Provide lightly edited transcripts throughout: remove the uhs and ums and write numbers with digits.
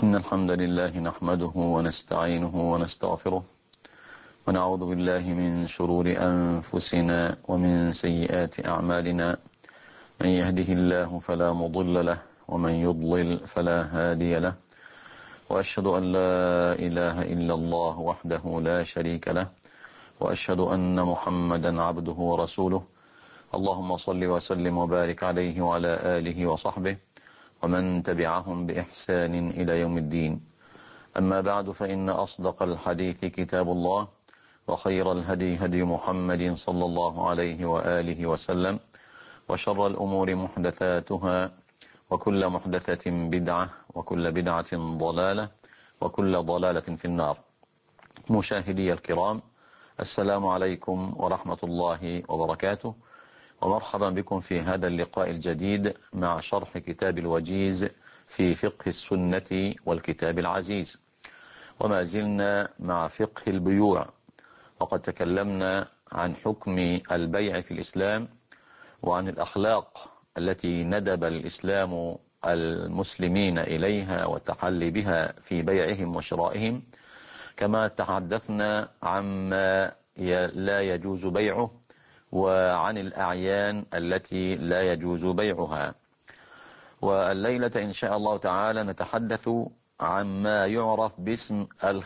إن الحمد لله نحمده ونستعينه ونستغفره ونعوذ بالله من شرور أنفسنا ومن سيئات أعمالنا. من يهده الله فلا مضل له ومن يضلل فلا هادي له، وأشهد أن لا إله إلا الله وحده لا شريك له، وأشهد أن محمدا عبده ورسوله. اللهم صل وسلم وبارك عليه وعلى آله وصحبه ومن تبعهم بإحسان إلى يوم الدين. أما بعد، فإن أصدق الحديث كتاب الله، وخير الهدي هدي محمد صلى الله عليه وآله وسلم، وشر الأمور محدثاتها، وكل محدثة بدعة، وكل بدعة ضلالة، وكل ضلالة في النار. مشاهدي الكرام، السلام عليكم ورحمة الله وبركاته، ومرحبا بكم في هذا اللقاء الجديد مع شرح كتاب الوجيز في فقه السنة والكتاب العزيز. وما زلنا مع فقه البيوع، وقد تكلمنا عن حكم البيع في الإسلام، وعن الأخلاق التي ندب الإسلام المسلمين إليها والتحلي بها في بيعهم وشرائهم، كما تحدثنا عما لا يجوز بيعه، وعن الأعيان التي لا يجوز بيعها. والليلة إن شاء الله تعالى نتحدث عما يعرف باسم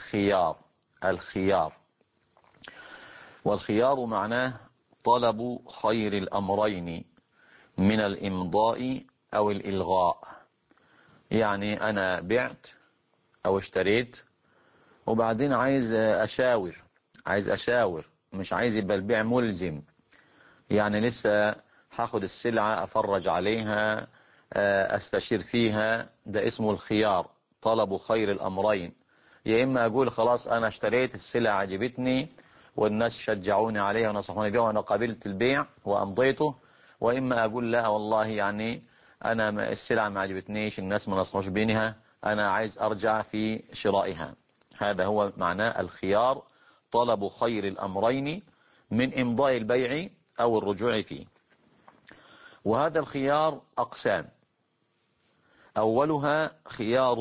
الخيار. والخيار معناه طلب خير الأمرين من الإمضاء أو الإلغاء. يعني أنا بعت أو اشتريت، وبعدين عايز أشاور، مش عايز يبقى البيع ملزم. يعني لسه هاخد السلعة، أفرج عليها، أستشير فيها. ده اسمه الخيار، طلب خير الأمرين. يا إما أقول خلاص أنا اشتريت السلعة، عجبتني والناس شجعوني عليها ونصحوني بها وأنا قبلت البيع وأمضيته، وإما أقول لا والله يعني أنا السلعة ما عجبتنيش، الناس ما نصحوش بينها، أنا عايز أرجع في شرائها. هذا هو معنى الخيار، طلب خير الأمرين من إمضاء البيع أو الرجوع فيه. وهذا الخيار أقسام. أولها خيار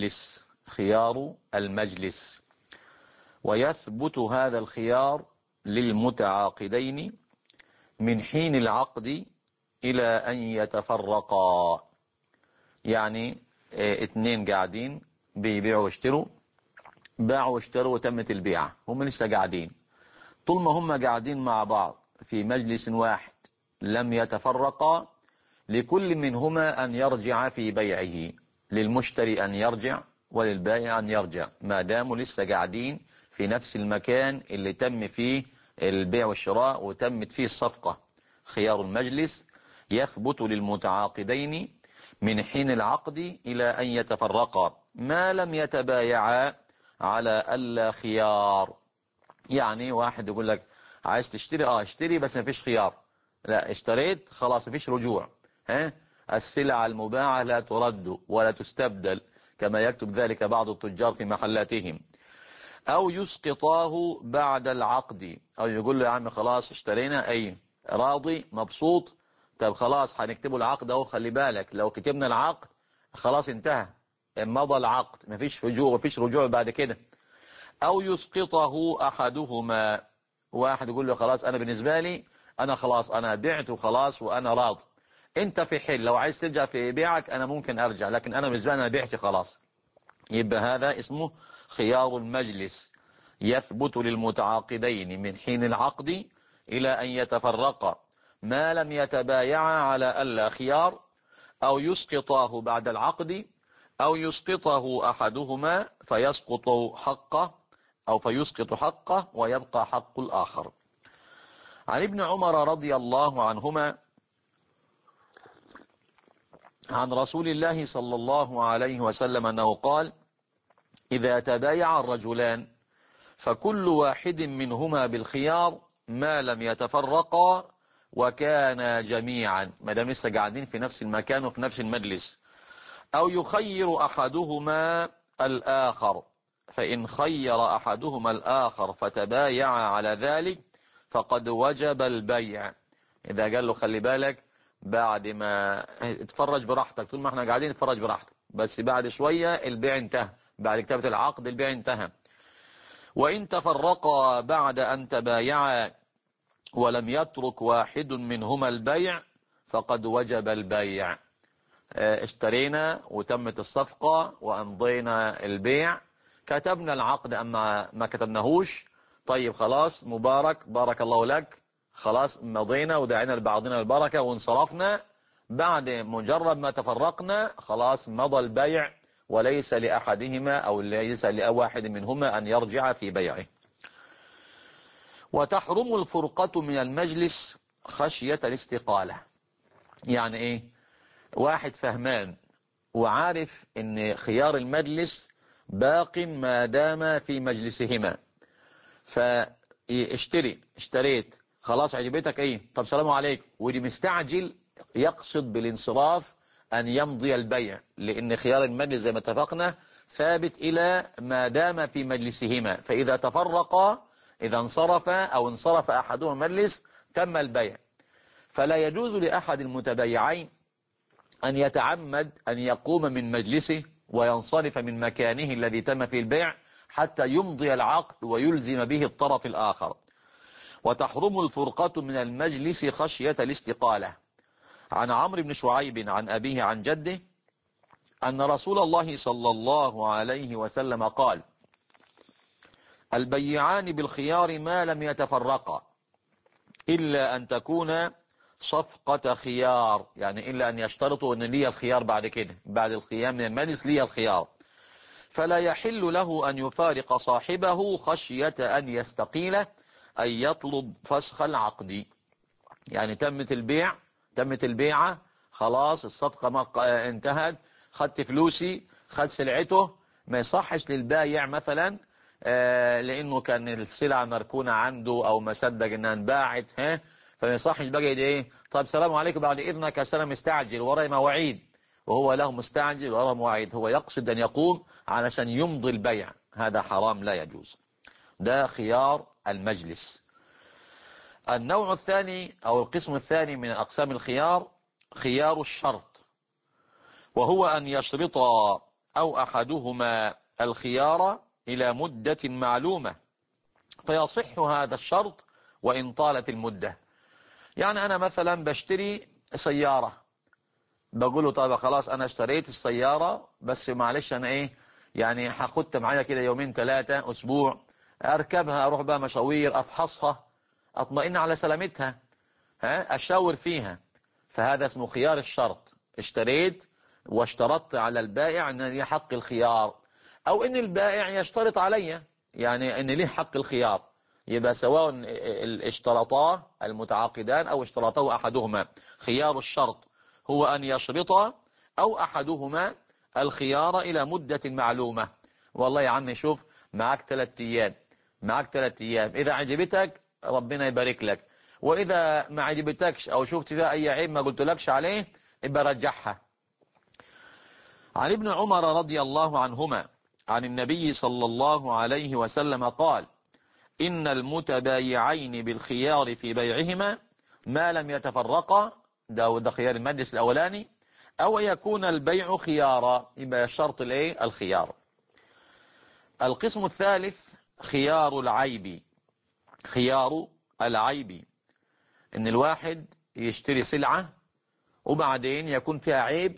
المجلس، ويثبت هذا الخيار للمتعاقدين من حين العقد إلى أن يتفرقا. يعني اتنين قاعدين بيبيعوا واشتروا، باعوا واشتروا وتمت البيعة، هم لسه قاعدين. طول ما هم قاعدين مع بعض في مجلس واحد لم يتفرقا، لكل منهما أن يرجع في بيعه، للمشتري أن يرجع وللبائع أن يرجع، ما داموا لسه قاعدين في نفس المكان اللي تم فيه البيع والشراء وتمت فيه الصفقة. خيار المجلس يثبت للمتعاقدين من حين العقد إلى أن يتفرقا ما لم يتبايعا على ألا خيار. يعني واحد يقول لك عايز تشتري، اشتري بس ما فيش خيار. لا، اشتريت خلاص ما فيش رجوع. السلع المباعة لا ترد ولا تستبدل، كما يكتب ذلك بعض التجار في محلاتهم. او يسقطاه بعد العقد، او يقول له يا عم خلاص اشترينا، اي راضي مبسوط، طب خلاص هنكتبه العقد اهو، خلي بالك لو كتبنا العقد خلاص انتهى، مضى العقد، مفيش رجوع بعد كده. او يسقطه احدهما، واحد يقول له خلاص انا بالنسبة لي انا خلاص انا بعت وخلاص وانا راضي، انت في حل لو عايز ترجع في بيعك انا ممكن ارجع، لكن انا بالنسبة لي انا بعت خلاص. يبقى هذا اسمه خيار المجلس، يثبت للمتعاقدين من حين العقد الى ان يتفرقا ما لم يتبايعا على الا خيار، او يسقطاه بعد العقد، او يسقطه احدهما فيسقط حقه ويبقى حق الاخر. عن ابن عمر رضي الله عنهما عن رسول الله صلى الله عليه وسلم أنه قال: إذا تبايع الرجلان فكل واحد منهما بالخيار ما لم يتفرقا وكانا جميعا، ما دام لسه قاعدين في نفس المكان وفي نفس المجلس. أو يخير أحدهما الآخر، فإن خير أحدهما الآخر فتبايع على ذلك فقد وجب البيع. إذا قال له خلي بالك بعد ما اتفرج براحتك، طول ما احنا قاعدين اتفرج براحتك، بس بعد شوية البيع انتهى، بعد كتابة العقد البيع انتهى. وإن تفرقا بعد أن تبايعا ولم يترك واحد منهما البيع فقد وجب البيع. اشترينا وتمت الصفقة وأمضينا البيع، كتبنا العقد أما ما كتبناهوش، طيب خلاص مبارك، بارك الله لك، خلاص مضينا ودعينا لبعضنا البركة وانصرفنا. بعد مجرد ما تفرقنا خلاص مضى البيع، وليس لأحدهما أو ليس لواحد منهما أن يرجع في بيعه. وتحرم الفرقة من المجلس خشية الاستقالة. يعني ايه؟ واحد فهمان وعارف ان خيار المجلس باق ما دام في مجلسهما، اشتريت خلاص عجبتك ايه، طب سلام عليكم، ودي مستعجل يقصد بالانصراف ان يمضي البيع، لان خيار المجلس زي ما اتفقنا ثابت الى ما دام في مجلسهما، فاذا تفرقا، اذا انصرف او انصرف احدهما المجلس تم البيع. فلا يجوز لاحد المتبايعين أن يتعمد أن يقوم من مجلسه وينصرف من مكانه الذي تم فيه البيع حتى يمضي العقد ويلزم به الطرف الآخر. وتحرم الفرقة من المجلس خشية الاستقالة. عن عمرو بن شعيب عن أبيه عن جده أن رسول الله صلى الله عليه وسلم قال: البيعان بالخيار ما لم يتفرقا إلا أن تكون صفقة خيار، يعني إلا أن يشترطوا أن لي الخيار بعد كده، بعد القيام من المجلس لي الخيار. فلا يحل له أن يفارق صاحبه خشية أن يستقيل، أن يطلب فسخ العقد. يعني تمت البيعة خلاص، الصفقة انتهت، خدت فلوسي، خد سلعته، ما يصحش للبايع مثلا لانه كان السلعة مركونة عنده او ما صدق انها انباعت، فما يصحش بقى ايه، طب سلام عليكم بعد اذنك انا مستعجل وراي مواعيد، وهو له مستعجل وراء مواعيد، هو يقصد ان يقوم علشان يمضي البيع، هذا حرام لا يجوز. ده خيار المجلس. النوع الثاني أو القسم الثاني من أقسام الخيار خيار الشرط، وهو أن يشرط أو أحدهما الخيار إلى مدة معلومة فيصح هذا الشرط وإن طالت المدة. يعني أنا مثلا بشتري سيارة، بقول له طيب خلاص أنا اشتريت السيارة، بس معلش أنا إيه يعني هاخدها معايا كده يومين ثلاثة أسبوع، أركبها أروح بقى مشاوير، أفحصها، أطمئن على سلامتها، أشاور فيها، فهذا اسمه خيار الشرط. اشتريت واشترطت على البائع أن لي حق الخيار، أو أن البائع يشترط علي يعني أن لي حق الخيار، يبقى سواء اشترطاه المتعاقدان أو اشترطه أحدهما. خيار الشرط هو أن يشرط أو أحدهما الخيار إلى مدة معلومة. والله يا عمي شوف، معك 3 أيام، معك 3 أيام، إذا عجبتك ربنا يبارك لك، وإذا ما عجبتكش أو شفت فيها أي عيب ما قلت لكش عليه يبقى رجعها. عن ابن عمر رضي الله عنهما عن النبي صلى الله عليه وسلم قال: إن المتبايعين بالخيار في بيعهما ما لم يتفرقا، ده خيار المجلس الأولاني، أو يكون البيع خيارا، يبقى الشرط الايه الخيار. القسم الثالث خيار العيب. خيار العيب ان الواحد يشتري سلعة وبعدين يكون فيها عيب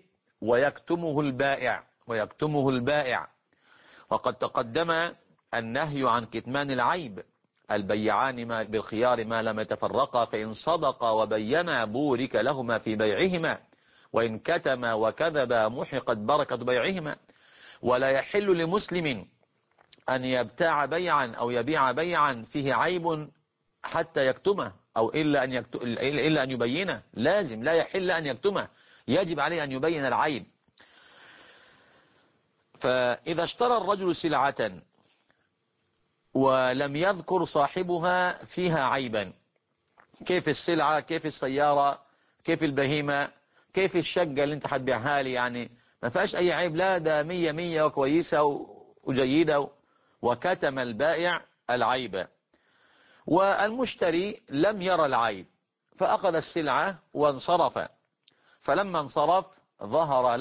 ويكتمه البائع. وقد تقدم النهي عن كتمان العيب. البيعان بالخيار ما لم يتفرقا فإن صدقا وبينا بورك لهما في بيعهما، وإن كتما وكذبا محقت بركة بيعهما. ولا يحل لمسلم أن يبتاع بيعا أو يبيع بيعا فيه عيب حتى يكتمه، أو إلا أن يبينه، لازم لا يحل أن يكتمه، يجب عليه أن يبين العيب. فإذا اشترى الرجل سلعة ولم يذكر صاحبها فيها عيبا، كيف السلعة، كيف السيارة، كيف البهيمة، كيف الشقة اللي انت هتبيعها لي، يعني ما فيهاش أي عيب، لا ده 100 وكويسة وجيدة، وكتم البائع العيب، والمشتري لم يرى العيب فأخذ السلعة وانصرف، فلما انصرف ظهر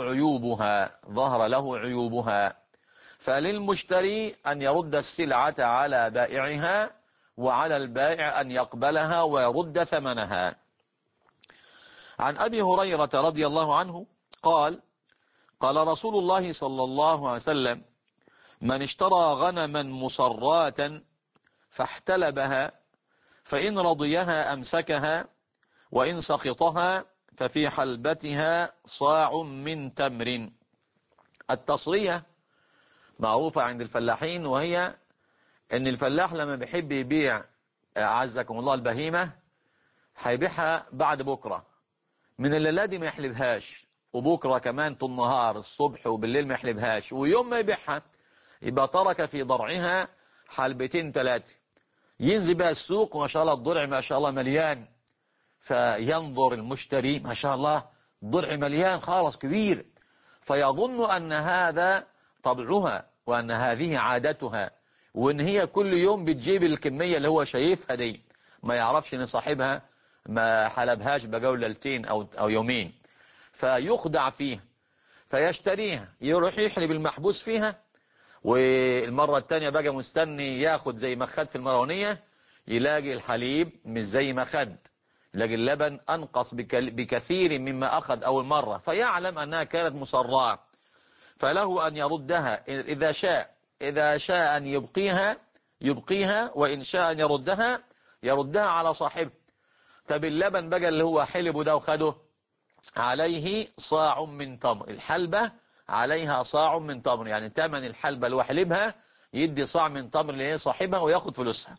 له عيوبها. فللمشتري أن يرد السلعة على بائعها، وعلى البائع أن يقبلها ويرد ثمنها. عن أبي هريرة رضي الله عنه قال: قال رسول الله صلى الله عليه وسلم: من اشترى غنما مصراة فاحتلبها فإن رضيها أمسكها، وإن سخطها ففي حلبتها صاع من تمر. التصرية معروفة عند الفلاحين، وهي ان الفلاح لما بيحب يبيع أعزكم الله البهيمة هيبيعها بعد بكرة، من الليلة دي ما يحلبهاش، وبكرة كمان طول النهار الصبح وبالليل ما يحلبهاش، ويوم ما يبيعها يبقى ترك في ضرعها حلبتين 3، ينزل بها السوق ما شاء الله الضرع ما شاء الله مليان، فينظر المشتري ما شاء الله الضرع مليان خالص كبير، فيظن أن هذا طبعها وأن هذه عادتها، وأن هي كل يوم بتجيب الكمية اللي هو شايفها دي، ما يعرفش أن صاحبها ما حلبهاش بجولتين أو يومين، فيخدع فيها فيشتريها، يروح يحلب المحبوس فيها، والمرة التانية بقى مستني ياخد زي ما خد في المرونية، يلاقي الحليب مش زي ما خد، يلاقي اللبن أنقص بكثير مما أخذ أول مرة، فيعلم أنها كانت مصراة، فله أن يردها إذا شاء أن يبقيها، وإن شاء أن يردها على صاحبه. طب اللبن بقى اللي هو حلبه ده وخده عليه صاع من تمر، الحلبة عليها صاع من تمر، يعني تمن الحلبة اللي هو حلبها يدي صاع من تمر اللي هي صاحبها وياخد فلوسها.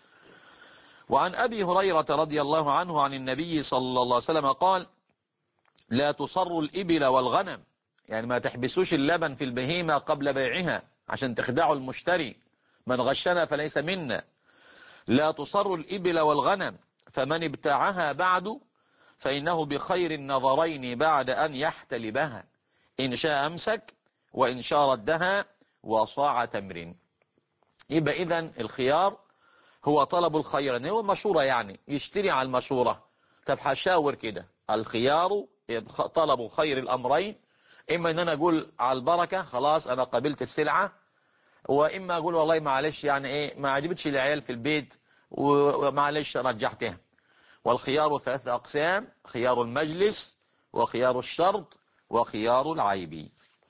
وعن أبي هريرة رضي الله عنه عن النبي صلى الله عليه وسلم قال: لا تصروا الإبل والغنم، يعني ما تحبسوش اللبن في البهيمة قبل بيعها عشان تخدعوا المشتري، من غشنا فليس منا. لا تصروا الإبل والغنم، فمن ابتاعها بعد فإنه بخير النظرين بعد أن يحتلبها، إن شاء أمسك وإن شاء ردها وصاع تمر. يبقى إذن الخيار هو طلب الخير، يعني هو مشورة، يعني يشتري على المشورة. طب هشاور كده، الخيار طلب خير الأمرين، إما إن أنا أقول على البركة خلاص أنا قبلت السلعة، وإما أقول والله معلش يعني إيه ما عجبتش العيال في البيت ومعلش رجعتها. والخيار 3 أقسام: خيار المجلس، وخيار الشرط، وخيار العيب.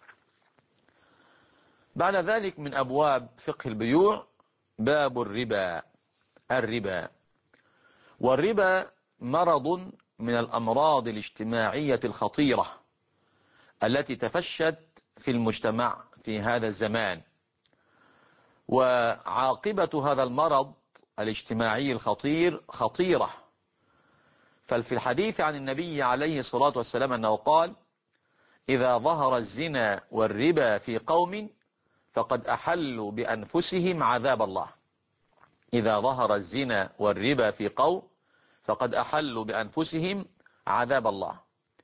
بعد ذلك من أبواب فقه البيوع باب الربا. والربا مرض من الأمراض الاجتماعية الخطيرة التي تفشت في المجتمع في هذا الزمان، وعاقبة هذا المرض الاجتماعي الخطير خطيرة. ففي الحديث عن النبي عليه الصلاة والسلام أنه قال: إذا ظهر الزنا والربا في قوم فقد أحلوا بأنفسهم عذاب الله. إذا ظهر الزنا والربا في قوم فقد أحلوا بأنفسهم عذاب الله.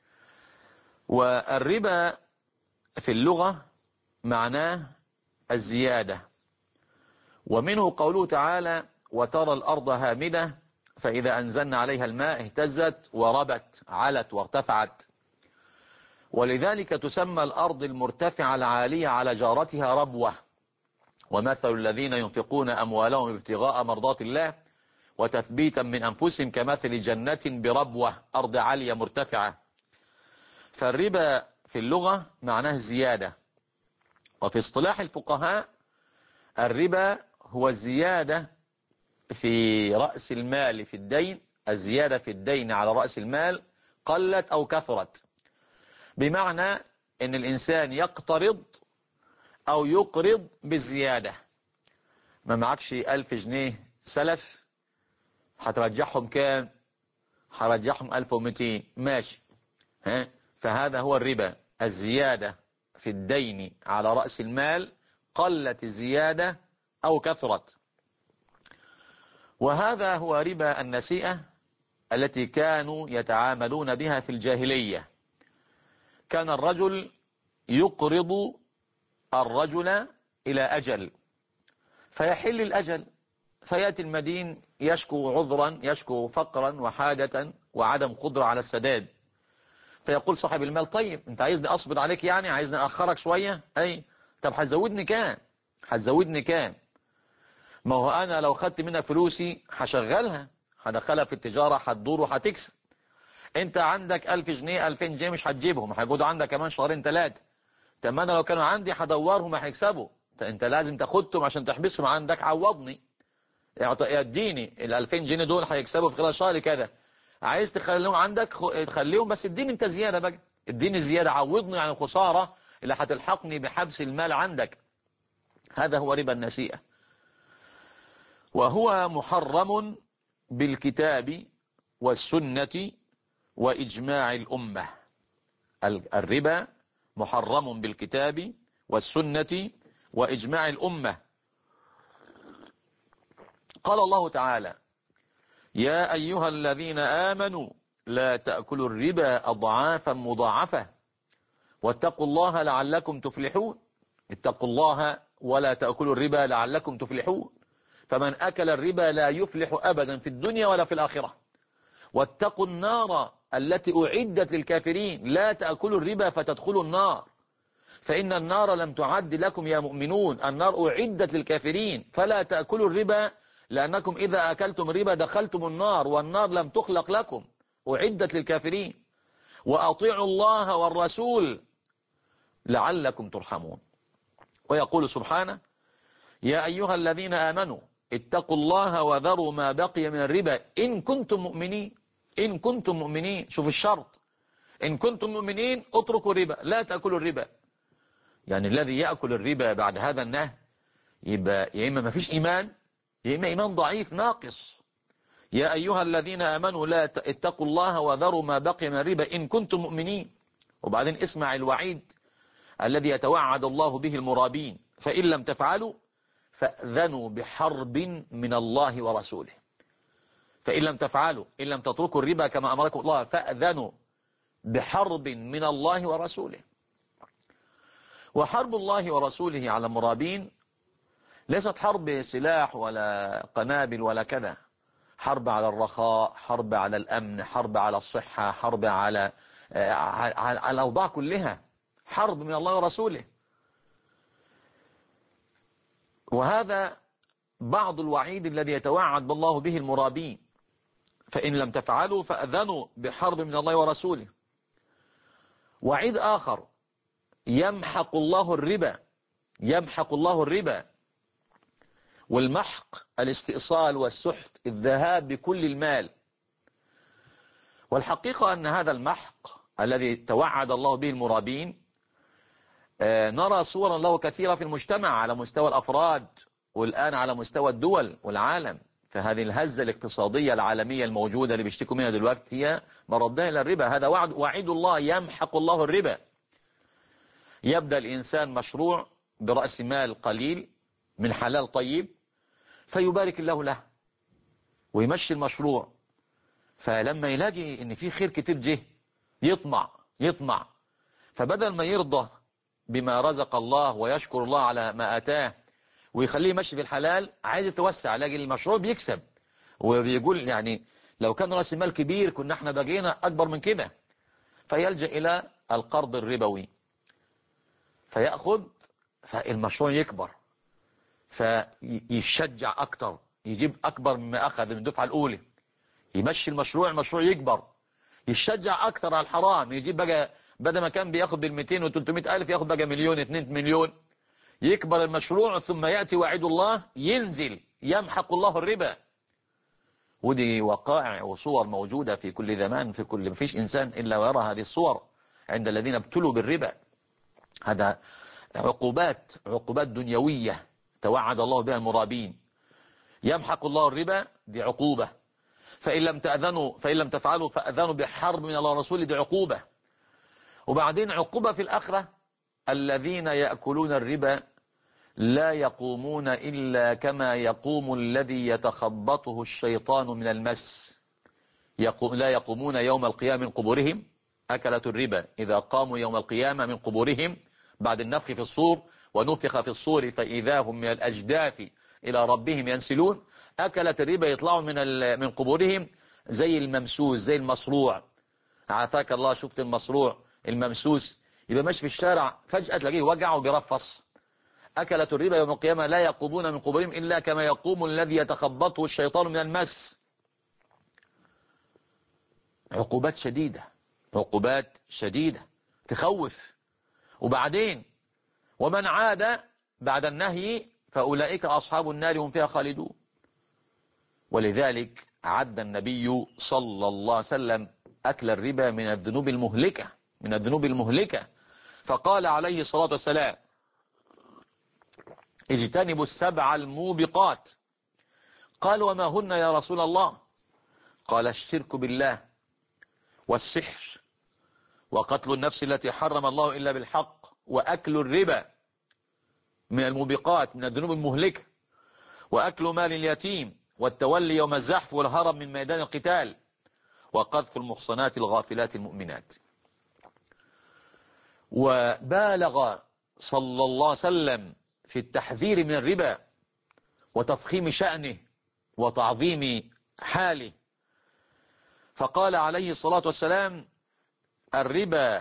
والربا في اللغة معناه الزيادة، ومنه قوله تعالى: وترى الأرض هامدة فإذا أنزلنا عليها الماء اهتزت وربت علت وارتفعت. ولذلك تسمى الأرض المرتفعة العالية على جارتها ربوة. ومثل الذين ينفقون أموالهم ابتغاء مرضات الله وتثبيتا من أنفسهم كمثل جنة بربوة، أرض عالية مرتفعة. فالربا في اللغة معناه الزيادة. وفي اصطلاح الفقهاء الربا هو الزيادة في رأس المال في الدين، الزيادة في الدين على رأس المال قلت أو كثرت، بمعنى أن الإنسان يقترض أو يقرض بالزيادة. ما معكش 1000 جنيه سلف، هترجعهم كام؟ هرجعهم 1200 ماشي، فهذا هو الربا، الزيادة في الدين على رأس المال، قلت الزيادة أو كثرت. وهذا هو ربا النسيئة التي كانوا يتعاملون بها في الجاهلية. كان الرجل يقرض الرجل إلى أجل، فيحل الأجل، فيأتي المدين يشكو عذرا، يشكو فقرا وحاجة وعدم قدرة على السداد، فيقول صاحب المال طيب انت عايزني اصبر عليك، يعني عايزني اخرك شوية؟ اي طب هتزودني كام؟ هتزودني كام؟ ما هو انا لو خدت منك فلوسي هشغلها، هدخلها في التجارة، هتدور وهتكسب. انت عندك 1000 جنيه 2000 جنيه مش هتجيبهم، هيقعدوا عندك كمان شهرين 3. طب انا لو كانوا عندي هدورهم هيكسبوا. انت لازم تاخدهم عشان تحبسهم عندك، عوضني، اديني ال 2000 جنيه دول هيكسبوا في خلال شهر كذا. عايز تخليهم عندك تخليهم، بس اديني انت زيادة بقى، اديني زيادة، عوضني عن الخسارة اللي هتلحقني بحبس المال عندك. هذا هو ربا النسيئة، وهو محرم بالكتاب والسنة وإجماع الأمة. الربا محرم بالكتاب والسنة وإجماع الأمة. قال الله تعالى: يا أيها الذين آمنوا لا تأكلوا الربا أضعافا مضاعفة واتقوا الله لعلكم تفلحون. اتقوا الله ولا تأكلوا الربا لعلكم تفلحون. فمن أكل الربا لا يفلح أبدا في الدنيا ولا في الآخرة. واتقوا النار التي أعدت للكافرين. لا تأكلوا الربا فتدخلوا النار، فإن النار لم تعد لكم يا مؤمنون، النار أعدت للكافرين. فلا تأكلوا الربا لأنكم إذا أكلتم الربا دخلتم النار، والنار لم تخلق لكم، أعدت للكافرين. وأطيعوا الله والرسول لعلكم ترحمون. ويقول سبحانه: يا أيها الذين آمنوا اتقوا الله وذروا ما بقي من الربا إن كنتم مؤمنين. إن كنتم مؤمنين، شوف الشرط، إن كنتم مؤمنين اتركوا الربا، لا تأكلوا الربا. يعني الذي يأكل الربا بعد هذا النهي يبقى يا إما ما فيش إيمان، يا إما إيمان ضعيف ناقص. يا أيها الذين آمنوا لا اتقوا الله وذروا ما بقي من الربا إن كنتم مؤمنين. وبعدين اسمع الوعيد الذي يتوعد الله به المرابين: فإن لم تفعلوا فأذنوا بحرب من الله ورسوله. فإن لم تفعلوا، إن لم تتركوا الربا كما أمركم الله، فأذنوا بحرب من الله ورسوله. وحرب الله ورسوله على المرابين ليست حرب سلاح ولا قنابل ولا كذا، حرب على الرخاء، حرب على الأمن، حرب على الصحة، حرب على الأوضاع كلها، حرب من الله ورسوله. وهذا بعض الوعيد الذي يتوعد الله به المرابين: فإن لم تفعلوا فأذنوا بحرب من الله ورسوله. وعيد آخر: يمحق الله الربا. يمحق الله الربا. والمحق الاستئصال والسحت، الذهاب بكل المال. والحقيقة أن هذا المحق الذي توعد الله به المرابين نرى صورا له كثيرة في المجتمع على مستوى الأفراد، والآن على مستوى الدول والعالم. فهذه الهزة الاقتصادية العالمية الموجودة اللي بيشتكوا منها دلوقتي هي مردها إلى الربا. هذا وعيد الله: يمحق الله الربا. يبدأ الإنسان مشروع برأس مال قليل من حلال طيب، فيبارك الله له ويمشي المشروع، فلما يلاقي ان في خير كتير جه يطمع، فبدل ما يرضى بما رزق الله ويشكر الله على ما آتاه ويخليه يمشي في الحلال، عايز يتوسع، يلاقي المشروع بيكسب وبيقول يعني لو كان رأس المال كبير كنا احنا بقينا أكبر من كده، فيلجأ إلى القرض الربوي، فيأخذ، فالمشروع يكبر، فيشجع أكتر، يجيب أكبر مما أخذ من الدفعة الأولى، يمشي المشروع يكبر، يشجع أكتر على الحرام، يجيب بقى بدل ما كان بياخد بال200 و300 ألف ياخد بقى مليون 2 مليون، يكبر المشروع، ثم يأتي وعيد الله ينزل يمحق الله الربا. ودي وقائع وصور موجودة في كل زمان، في كل، مفيش إنسان إلا ويرى هذه الصور عند الذين ابتلوا بالربا. هذا عقوبات دنيوية توعد الله بها المرابين. يمحق الله الربا، دي عقوبة. فإن لم تفعلوا فأذنوا بحرب من الله ورسوله، دي عقوبة. وبعدين عقوبة في الآخرة: الذين يأكلون الربا لا يقومون إلا كما يقوم الذي يتخبطه الشيطان من المس. لا يقومون يوم القيامة من قبورهم. أكلة الربا إذا قاموا يوم القيامة من قبورهم بعد النفخ في الصور، ونفخ في الصور فإذا هم من الأجداث إلى ربهم ينسلون. أكلة الربا يطلعوا من قبورهم زي الممسوس، زي المصروع، عافاك الله، شفت المصروع الممسوس يبقى ماشي في الشارع فجأة تلاقيه وجع وبيرفص. أكلة الربا يوم القيامة لا يقومون من قبورهم إلا كما يقوم الذي يتخبطه الشيطان من المس. عقوبات شديدة، عقوبات شديدة تخوف. وبعدين ومن عاد بعد النهي فأولئك أصحاب النار هم فيها خالدون. ولذلك عد النبي صلى الله عليه وسلم أكل الربا من الذنوب المهلكة، من الذنوب المهلكة. فقال عليه الصلاة والسلام: اجتنبوا السبع الموبقات. قال: وما هن يا رسول الله؟ قال: الشرك بالله، والسحر، وقتل النفس التي حرم الله إلا بالحق، وأكل الربا من الموبقات، من الذنوب المهلكة، وأكل مال اليتيم، والتولي يوم الزحف والهرب من ميدان القتال، وقذف المحصنات الغافلات المؤمنات. وبالغ صلى الله عليه وسلم في التحذير من الربا وتفخيم شأنه وتعظيم حاله، فقال عليه الصلاة والسلام: الربا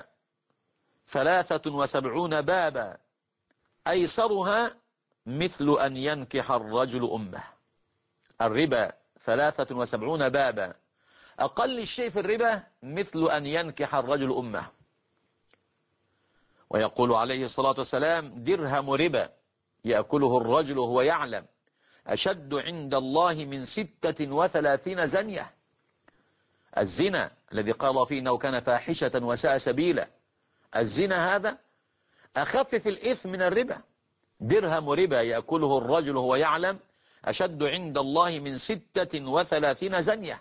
73 بابا أيسرها مثل أن ينكح الرجل أمه. الربا 73 بابا، أقل الشيء في الربا مثل أن ينكح الرجل أمه. ويقول عليه الصلاة والسلام: درهم ربا يأكله الرجل وهو يعلم أشد عند الله من 36 زنية. الزنا الذي قال فيه إنه كان فاحشة وساء سبيلا، الزنا هذا أخف في الإثم من الربا. درهم ربا يأكله الرجل وهو يعلم أشد عند الله من 36 زنية.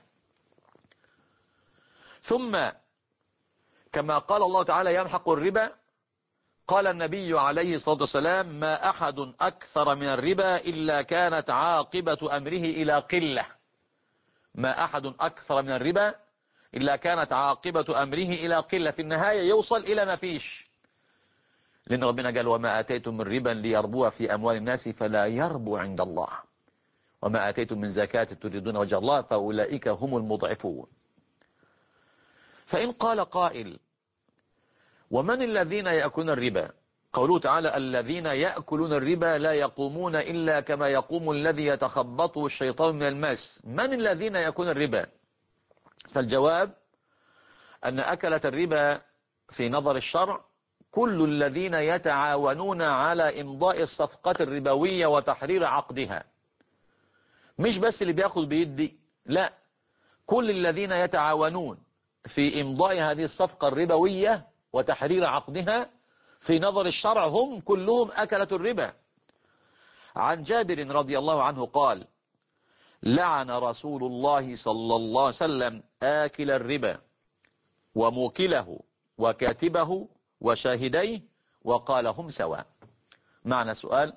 ثم كما قال الله تعالى: يمحق الربا، قال النبي عليه الصلاة والسلام: ما أحد أكثر من الربا إلا كانت عاقبة أمره إلى قلة. ما أحد أكثر من الربا إلا كانت عاقبة أمره إلى قلة، في النهاية يوصل إلى ما فيش. لأن ربنا قال: وما آتيتم من ربا ليربو في أموال الناس فلا يربو عند الله، وما آتيتم من زكاة تريدون وجه الله فأولئك هم المضعفون. فإن قال قائل: ومن الذين يأكلون الربا؟ قوله تعالى: الذين يأكلون الربا لا يقومون إلا كما يقوم الذي يتخبطه الشيطان من المس. من الذين يأكلون الربا؟ فالجواب أن أكلة الربا في نظر الشرع كل الذين يتعاونون على إمضاء الصفقات الربوية وتحرير عقدها. مش بس اللي بياخذ بيدي، لا، كل الذين يتعاونون في إمضاء هذه الصفقة الربوية وتحرير عقدها في نظر الشرع هم كلهم أكلة الربا. عن جابر رضي الله عنه قال: لعن رسول الله صلى الله عليه وسلم آكل الربا وموكله وكاتبه وشاهديه وقال: هم سواء. معنى سؤال؟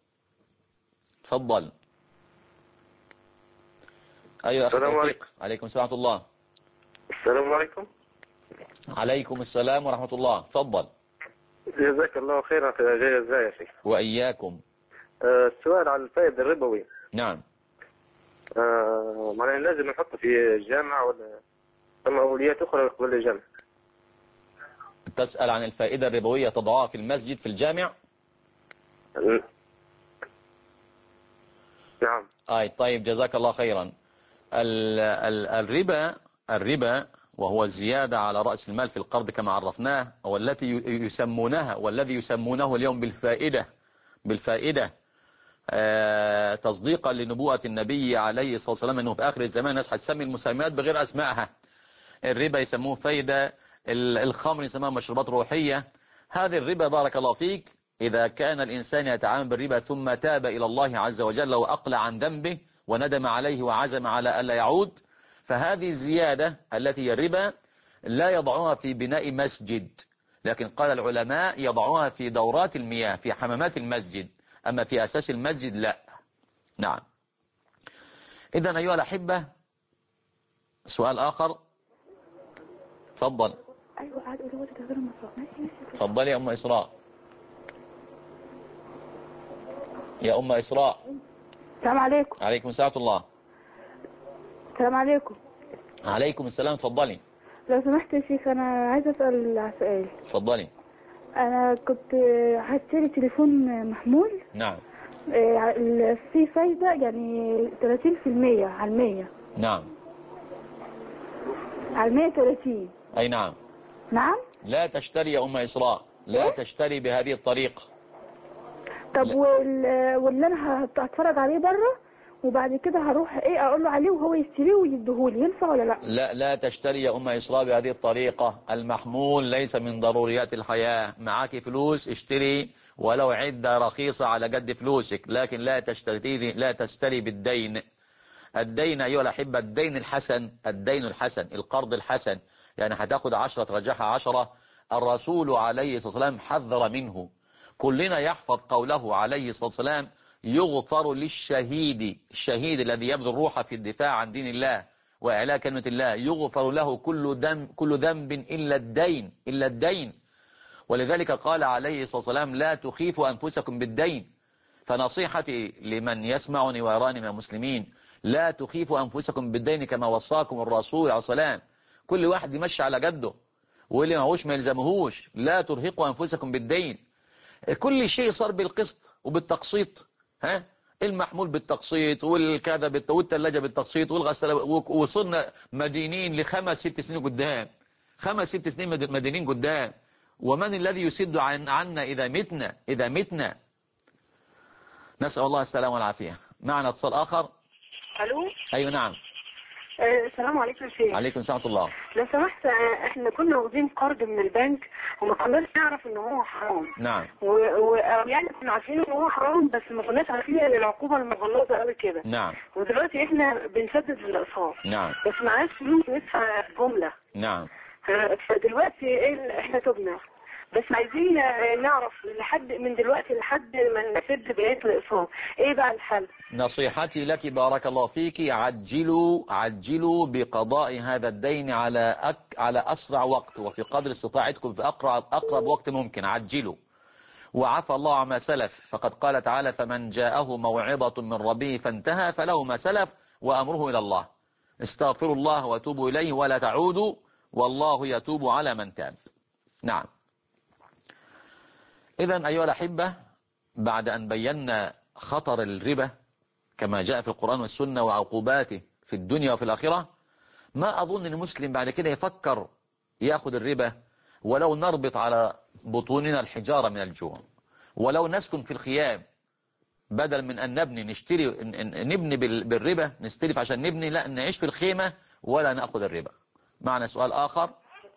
تفضل. أيها أخي توفيق. عليكم السلام ورحمة الله. السلام عليكم. عليكم السلام ورحمة الله. تفضل. جزاك الله خيرا في الجزاء يا شيخ. وإياكم. السؤال عن الفائدة الربوي. نعم. معناه لازم نحط في الجامعة ولا ثم أوليات أخرى قبل الجامعة؟ تسأل عن الفائدة الربوية تضعها في المسجد في الجامع؟ نعم. طيب جزاك الله خيرا. الربا وهو الزيادة على رأس المال في القرض كما عرفناه، والتي يسمونها والذي يسمونه اليوم بالفائدة تصديقا لنبوءة النبي عليه الصلاة والسلام أنه في آخر الزمان الناس هتسمي المسميات بغير أسمائها. الربا يسموه فايدة، الخمر يسموها مشروبات روحية. هذه الربا بارك الله فيك إذا كان الإنسان يتعامل بالربا ثم تاب إلى الله عز وجل وأقلع عن ذنبه وندم عليه وعزم على ألا يعود، فهذه الزيادة التي هي الربا لا يضعوها في بناء مسجد، لكن قال العلماء يضعوها في دورات المياه في حمامات المسجد، أما في أساس المسجد لا. نعم. إذن أيها الأحبة، سؤال آخر. تفضل. تفضلي يا أم إسراء. يا أم إسراء. السلام عليكم. عليكم السلام ورحمة الله. السلام عليكم. عليكم السلام. تفضلي. لو سمحت يا شيخ، انا عايزه اسال على سؤال. اتفضلي. انا كنت هشتري تليفون محمول. نعم. في فايده يعني 30% على 100. نعم. على 130. أي نعم. نعم. لا تشتري يا أم إسراء، لا تشتري بهذه الطريقة. طب واللي انا هتفرج عليه بره وبعد كده هروح اقول له عليه وهو يشتريه ويديهولي، ينفع ولا لا؟ لا، لا تشتري يا أم إسراء بهذه الطريقة. المحمول ليس من ضروريات الحياة. معك فلوس اشتري ولو عدة رخيصة على قد فلوسك، لكن لا تشتري بالدين. الدين أيها الأحبة، الدين الحسن، الدين الحسن، القرض الحسن، يعني هتاخد 10 ترجعها 10. الرسول عليه الصلاة والسلام حذر منه. كلنا يحفظ قوله عليه الصلاة والسلام: يغفر للشهيد، الشهيد الذي يبذل روحه في الدفاع عن دين الله وإعلاء كلمة الله، يغفر له كل ذنب إلا الدين، إلا الدين. ولذلك قال عليه الصلاة والسلام: لا تخيفوا أنفسكم بالدين. فنصيحتي لمن يسمعني ويراني من المسلمين: لا تخيفوا أنفسكم بالدين كما وصاكم الرسول عليه الصلاة والسلام. كل واحد يمشي على جده، واللي معهوش ما يلزمهوش. لا ترهقوا أنفسكم بالدين. كل شيء صار بالقسط وبالتقسيط. ها، المحمول بالتقسيط، والكذا والثلاجة بالتقسيط، والغسالة، وصلنا مدينين ل5-6 سنين قدام، 5-6 سنين مدينين قدام. ومن الذي يسد عنا إذا متنا، إذا متنا؟ نسأل الله السلامة والعافية. معنا اتصال آخر. الو. أيوة نعم. السلام عليكم يا شيخ. عليكم السلام ورحمة الله. لو سمحت، احنا كنا واخدين قرض من البنك وما كناش نعرف ان هو حرام. نعم. يعني كنا عارفين ان هو حرام بس ما كناش عارفين ان العقوبه المغلظه قوي كده. نعم. ودلوقتي احنا بنسدد الاقساط. نعم. بس معاش فلوس ندفع جمله. نعم. فدلوقتي احنا تبنا، بس عايزين نعرف من دلوقتي لحد ما نسد بقية الاقساط ايه بقى الحل؟ نصيحتي لك بارك الله فيك: عجلوا بقضاء هذا الدين على أسرع وقت، وفي قدر استطاعتكم في أقرب وقت ممكن. عجلوا. وعفى الله عما سلف، فقد قال تعالى: فمن جاءه موعظة من ربه فانتهى فله ما سلف وأمره إلى الله. استغفروا الله وتوبوا إليه ولا تعودوا، والله يتوب على من تاب. نعم. إذن أيها الأحبة، بعد أن بينا خطر الربا كما جاء في القرآن والسنة وعقوباته في الدنيا وفي الآخرة، ما أظن المسلم بعد كده يفكر يأخذ الربا ولو نربط على بطوننا الحجارة من الجوع، ولو نسكن في الخيام بدل من أن نبني بالربا، نستلف عشان نبني، لا نعيش في الخيمة ولا نأخذ الربا. معنا سؤال آخر.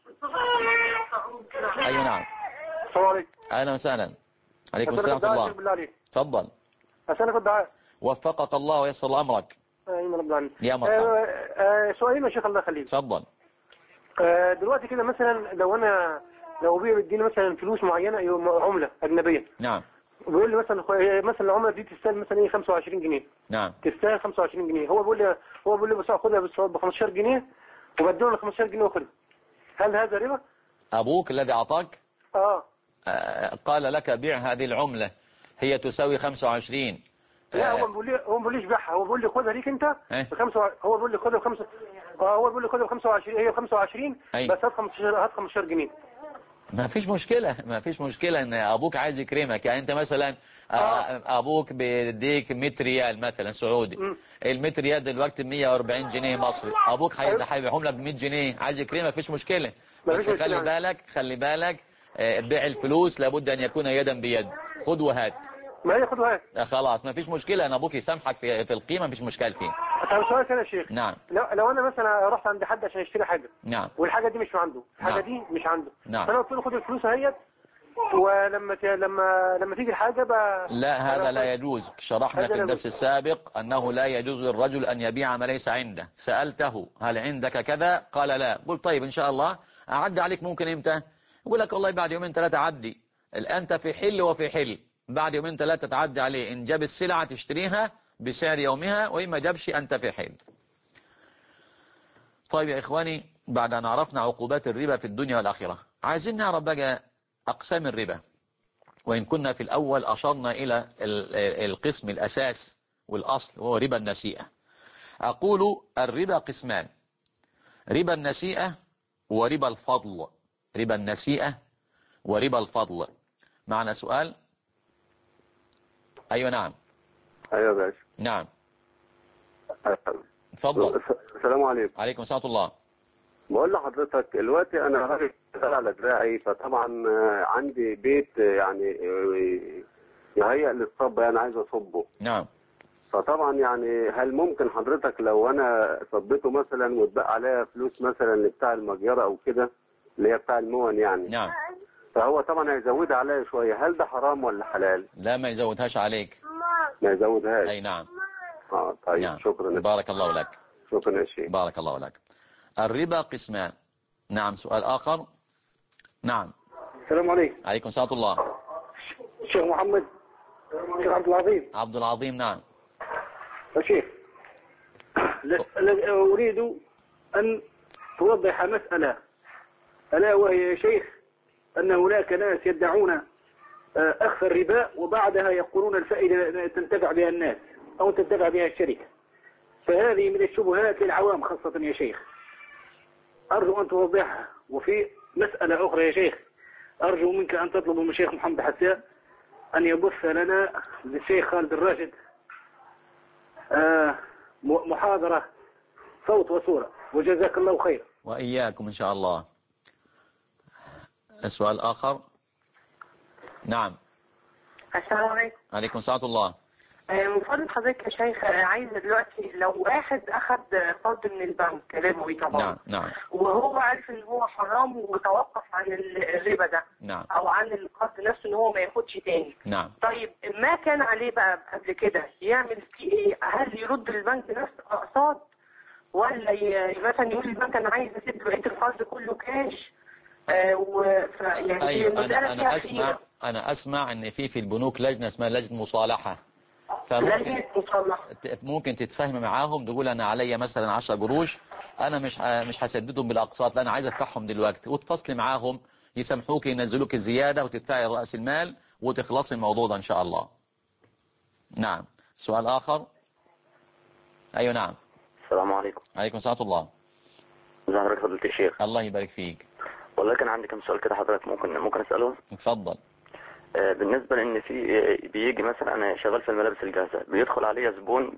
أيوة نعم. السلام عليكم. أهلا وسهلا. عليكم السلام ورحمة الله. تفضل. أسألك الدعاء. وفقك الله ويسر أمرك. أيوة رب العالمين. يا مرحبا. سؤالين يا شيخ الله يخليك. تفضل. دلوقتي كده مثلا لو أبويا بيديني مثلا فلوس معينة، عملة أجنبية. نعم. بيقول لي مثلا العملة دي تستاهل مثلا ايه 25 جنيه. نعم. تستاهل 25 جنيه. هو بيقول لي بس اخدها ب 15 جنيه وبديله 15 جنيه واخدها. هل هذا ربا؟ أبوك الذي أعطاك قال لك بيع هذه العملة، هي تساوي 25. لا، هو بيقول لي بيعها، هو بيقول لي خدها ليك انت هو بيقول لي خدها هو بيقول لي خدها ب 25، هي 25 بس هات 15 جنيه. ما فيش مشكلة، ما فيش مشكلة ان ابوك عايز يكرمك. يعني انت مثلا ابوك بيديك 100 ريال مثلا سعودي، ال 100 ريال دلوقتي 140 جنيه مصري، ابوك هيبيعهم لك ب 100 جنيه، عايز يكرمك، مفيش مشكلة. بس خلي بالك بيع الفلوس لابد ان يكون يدا بيد، خد وهات. ما هي خد وهات. خلاص ما فيش مشكلة ان ابوك يسامحك في القيمة، مفيش مشكلة فيه. طب سؤال كده يا شيخ. نعم. لو انا مثلا رحت عند حد عشان اشتري حاجه. نعم. والحاجه دي مش عنده، الحاجه دي مش عنده. نعم. فانا قلت له خد الفلوس اهيت، ولما تيجي الحاجه لا، هذا لا يجوز. شرحنا في الدرس السابق انه لا يجوز للرجل ان يبيع ما ليس عنده. سألته هل عندك كذا؟ قال لا. قلت طيب ان شاء الله اعدي عليك، ممكن امتى؟ يقول لك والله بعد يومين ثلاثة عدي. الان انت في حل وفي حل، بعد يومين ثلاثة تعدي عليه، ان جاب السلعة تشتريها بسعر يومها، وإما جابش أنت في حل. طيب يا إخواني، بعد أن عرفنا عقوبات الربا في الدنيا والآخرة، عايزين نعرف بقى أقسام الربا. وإن كنا في الأول أشرنا إلى القسم الأساس والأصل وهو ربا النسيئة. أقول الربا قسمان: ربا النسيئة وربا الفضل، ربا النسيئة وربا الفضل. معنا سؤال؟ أيوة نعم. أيوة باشا. نعم اتفضل. السلام عليكم. عليكم السلام الله. بقول لحضرتك دلوقتي أنا راجل شغال على دراعي، فطبعا عندي بيت يعني يهيأ للصب، يعني عايز أصبه. نعم. فطبعا يعني هل ممكن حضرتك لو أنا صبيته مثلا واتبقى عليها فلوس مثلا بتاع المجيرة أو كده اللي هي بتاع المون يعني؟ نعم. فهو طبعا هيزودها عليا شوية، هل ده حرام ولا حلال؟ لا ما يزودهاش عليك. ما يزودهاش. أي نعم. طيب نعم. شكرا. بارك الله لك. شكرا يا شيخ. بارك الله لك. الربا قسمان. نعم سؤال آخر. نعم. السلام عليكم. عليكم السلام الله. شيخ محمد. شيخ عبد العظيم. عبد العظيم نعم. يا شيخ أريد أن توضح مسألة، ألا وهي يا شيخ أن هناك ناس يدعون أخذ الربا وبعدها يقولون الفائدة تنتفع بها الناس أو تنتفع بها الشركة، فهذه من الشبهات للعوام خاصة يا شيخ، أرجو أن توضحها. وفي مسألة أخرى يا شيخ، أرجو منك أن تطلب من الشيخ محمد حسان أن يبث لنا للشيخ خالد الراشد محاضرة صوت وصورة، وجزاك الله خير. وإياكم إن شاء الله. السؤال آخر. نعم. السلام عليكم. عليكم السلام الله. من فضل حضرتك يا شيخ، عايزه دلوقتي لو واحد اخذ قرض من البنك ربوي طبعا، نعم نعم، وهو عارف ان هو حرام وتوقف عن الربا ده، نعم، او عن القرض نفسه ان هو ما ياخدش تاني، نعم، طيب ما كان عليه بقى قبل كده يعمل فيه ايه؟ هل يرد للبنك نفس الاقساط، ولا مثلا يقول للبنك انا عايز اسد بقيه القرض كله كاش؟ يعني أيوة أنا أسمع إن في البنوك لجنة اسمها لجنة مصالحة، فممكن ممكن تتفاهم معاهم، تقول أنا عليا مثلا 10 قروش أنا مش هسددهم بالأقساط، لا أنا عايز أدفعهم دلوقتي، وتفصلي معاهم يسامحوك ينزلوك الزيادة وتدفعي رأس المال وتخلصي الموضوع ده إن شاء الله. نعم. سؤال آخر. أيوة نعم. السلام عليكم. عليكم السلام الله. ازي حضرتك فضيلة الشيخ؟ الله يبارك فيك. والله كان عندي كم سؤال كده حضرتك ممكن أسألهم؟ اتفضل. بالنسبة لأن في بيجي مثلا أنا شغال في الملابس الجاهزة، بيدخل عليا زبون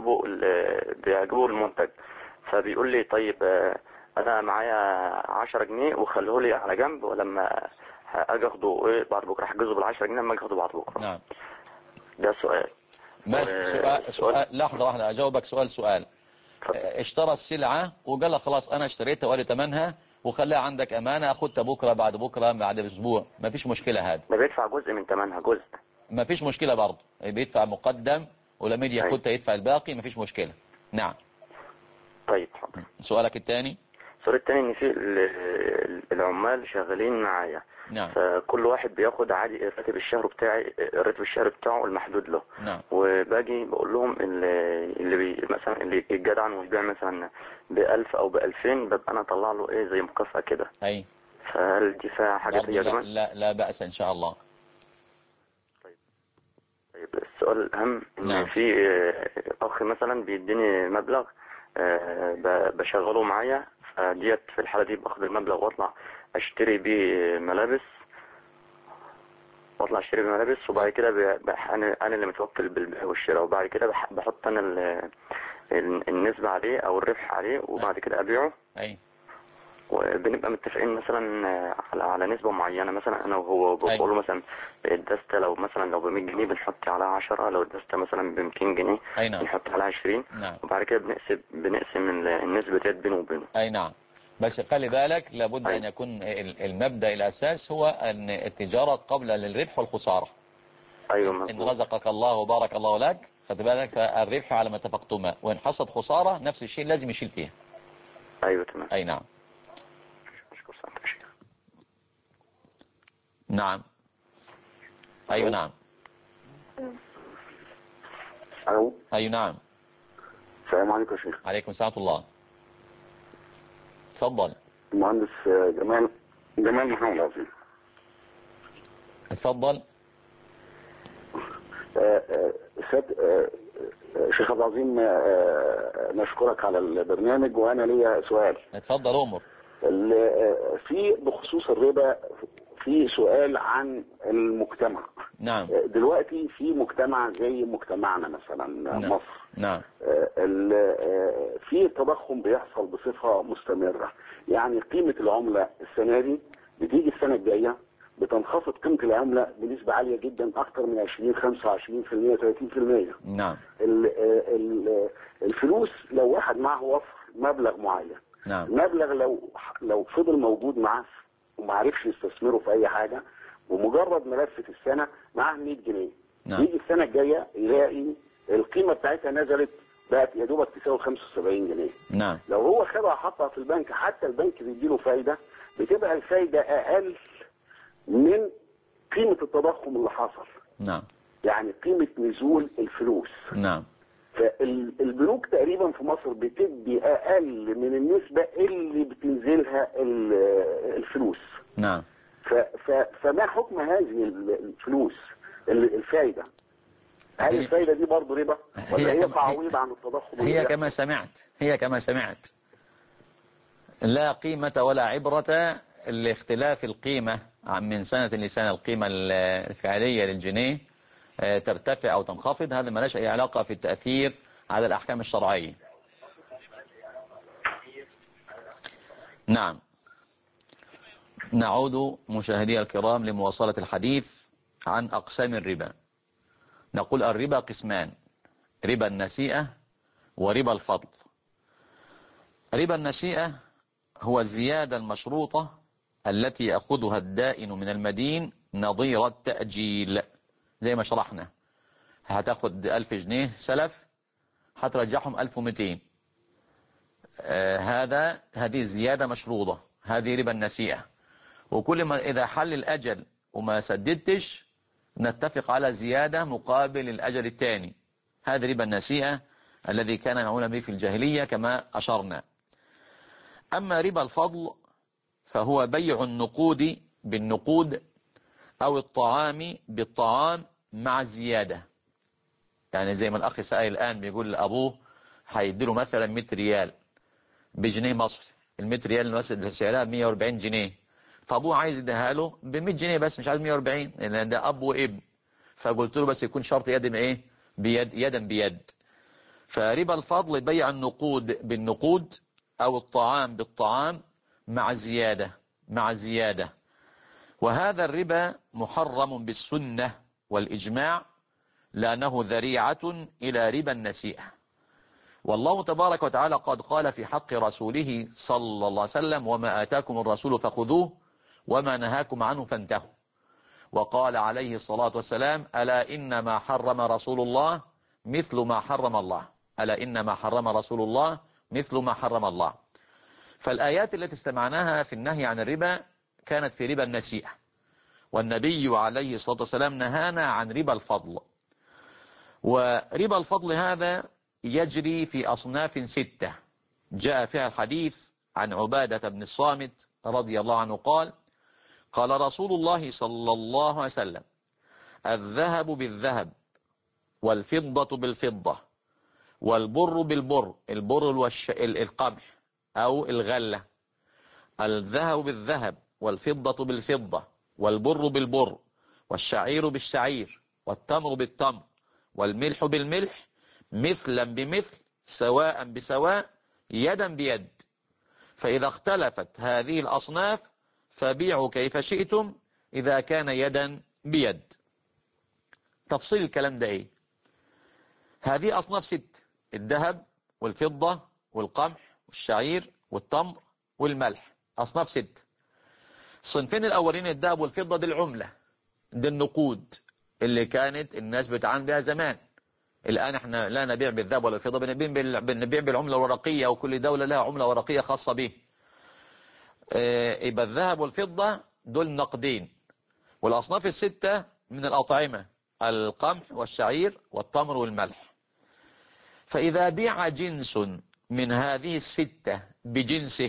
بيعجبه المنتج، فبيقول لي طيب أنا معايا 10 جنيه وخليه لي على جنب، ولما أجي أخده بعد بكرة هحجزه بال10 جنيه لما أجي أخده بعد بكرة. نعم. ده سؤال. سؤال لحظة واحدة أجاوبك سؤال. اشترى السلعة وقال له خلاص أنا اشتريتها وقال تمنها وخليها عندك أمانة، أخدتها بكرة بعد بكرة بعد أسبوع، ما فيش مشكلة. هذا ما بيدفع جزء من تمنها جزء، ما فيش مشكلة برضه، بيدفع مقدم ولما يجي ياخدها يدفع الباقي، ما فيش مشكلة. نعم. طيب حاضر. سؤالك الثاني. السؤال الثاني ان في العمال شغالين معايا، نعم، فكل واحد بياخد عادي الراتب الشهري بتاعه المحدود له. نعم. وباجي بقول لهم مثلا اللي يتجدعن ويبيع مثلا ب1000 او ب2000 ببقى انا اطلع له ايه زي مكافأة كده. اي. فهل دي فيها حاجة يا جماعة؟ لا بأس ان شاء الله. طيب السؤال الاهم ان نعم. في اخ مثلا بيديني مبلغ بشغله معايا، فديت في الحالة دي باخد المبلغ واطلع اشتري بيه ملابس، وبعد كده انا اللي متوكل بالبيع والشراء، وبعد كده بحط انا النسبة عليه او الربح عليه، وبعد كده ابيعه. اي. وبنبقى متفقين مثلا على نسبة معينة، مثلا انا وهو بقول له مثلا الدستة لو ب 100 جنيه بنحط عليها 10، لو الدستة مثلا ب 200 جنيه بنحط عليها 20. نعم. وبعد كده بنقسم النسبة ديت بينه وبينه. اي نعم. بس خلي بالك لابد ان يكون المبدأ الاساس هو ان التجارة قبل للربح والخسارة. ايوه ان رزقك الله وبارك الله لك، خد بالك، فالربح على ما اتفقتما، وان حصلت خسارة نفس الشيء لازم يشيل فيها. ايوه تمام. اي نعم. نعم. ايوه نعم. الو. ايوه نعم. السلام عليكم يا شيخ. عليكم السلام الله. تفضل. المهندس جمال محمد عظيم. اتفضل. شيخ عبد العظيم، نشكرك على البرنامج، وانا ليا سؤال. اتفضل امر. في بخصوص الربا في سؤال عن المجتمع. نعم. دلوقتي في مجتمع زي مجتمعنا مثلا نعم. مصر. نعم. في تضخم بيحصل بصفة مستمرة، يعني قيمة العملة السنة دي بتيجي السنة الجاية بتنخفض قيمة العملة بنسبة عالية جدا، أكتر من 20 25% 30%. نعم. الفلوس لو واحد معه وفر مبلغ معين، نعم. المبلغ لو فضل موجود معاه وما عرفش يستثمره في أي حاجة، ومجرد ما لفت السنة معاه 100 جنيه، نعم. يجي السنة الجاية يلاقي القيمة بتاعتها نزلت بقت يا دوبك تساوي 75 جنيه. نعم. لو هو خدها حطها في البنك، حتى البنك بيديله فايدة، بتبقى الفايدة أقل من قيمة التضخم اللي حصل. نعم. يعني قيمة نزول الفلوس. نعم. فالبنوك تقريبا في مصر بتدي أقل من النسبة اللي بتنزلها الفلوس. نعم. فما حكم هذه الفلوس الفايدة؟ هل الفايدة دي برضه ربا ولا هي تعويض عن التضخم؟ هي كما سمعت لا قيمة ولا عبرة لاختلاف القيمة من سنة لسنة. القيمة الفعلية للجنيه ترتفع أو تنخفض، هذا ما ليش أي علاقة في التأثير على الأحكام الشرعية. نعم. نعود مشاهدي الكرام لمواصلة الحديث عن أقسام الربا. نقول الربا قسمان: ربا النسيئة وربا الفضل. ربا النسيئة هو الزيادة المشروطة التي يأخذها الدائن من المدين نظير التأجيل، زي ما شرحنا، هتاخد 1000 جنيه سلف هترجعهم 1200. هذه زيادة مشروطة، هذه ربا النسيئة. وكل ما إذا حل الأجل وما سددتش نتفق على زيادة مقابل الأجل الثاني. هذه ربا النسيئة الذي كان يعملون به في الجاهلية كما أشرنا. أما ربا الفضل فهو بيع النقود بالنقود أو الطعام بالطعام مع زيادة. يعني زي ما الأخ سائل الآن بيقول لأبوه هيديله مثلا 100 ريال بجنيه مصري، ال100 ريال مثلا سعرها 140 جنيه، فأبوه عايز يديها له ب100 جنيه بس، مش عايز 140 لأن ده أب وابن. فقلت له بس يكون شرط يد إيه؟ يدا بيد. فربا الفضل بيع النقود بالنقود أو الطعام بالطعام مع زيادة. وهذا الربا محرم بالسنة والإجماع لأنه ذريعة إلى ربا النسيئة. والله تبارك وتعالى قد قال في حق رسوله صلى الله عليه وسلم: وما آتاكم الرسول فخذوه وما نهاكم عنه فانتهوا. وقال عليه الصلاة والسلام: ألا إنما حرم رسول الله مثل ما حرم الله. ألا إنما حرم رسول الله مثل ما حرم الله. فالآيات التي استمعناها في النهي عن الربا كانت في ربا النسيئة، والنبي عليه الصلاة والسلام نهانا عن ربا الفضل. وربا الفضل هذا يجري في أصناف 6 جاء فيها الحديث عن عبادة بن الصامت رضي الله عنه قال: قال رسول الله صلى الله عليه وسلم: الذهب بالذهب والفضة بالفضة والبر بالبر، البر القمح أو الغلة، الذهب بالذهب والفضة بالفضة والبر بالبر والشعير بالشعير والتمر بالتمر والملح بالملح مثلا بمثل سواء بسواء يدا بيد، فإذا اختلفت هذه الأصناف فبيعوا كيف شئتم إذا كان يدا بيد. تفصيل الكلام ده إيه؟ هذه أصناف 6: الذهب والفضة والقمح والشعير والتمر والملح، أصناف 6. الصنفين الأولين الذهب والفضة دي العملة، دي النقود اللي كانت الناس بتعامل بها زمان. الآن احنا لا نبيع بالذهب ولا الفضة، بنبيع بالعملة الورقية، وكل دولة لها عملة ورقية خاصة به. يبقى الذهب والفضة دول نقدين. والأصناف 6 من الأطعمة: القمح والشعير والتمر والملح. فإذا بيع جنس من هذه 6 بجنسه.